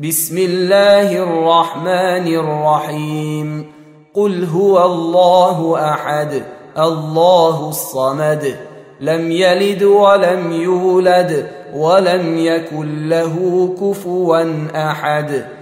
بسم الله الرحمن الرحيم قل هو الله أحد الله الصمد لم يلد ولم يولد ولم يكن له كفوا أحد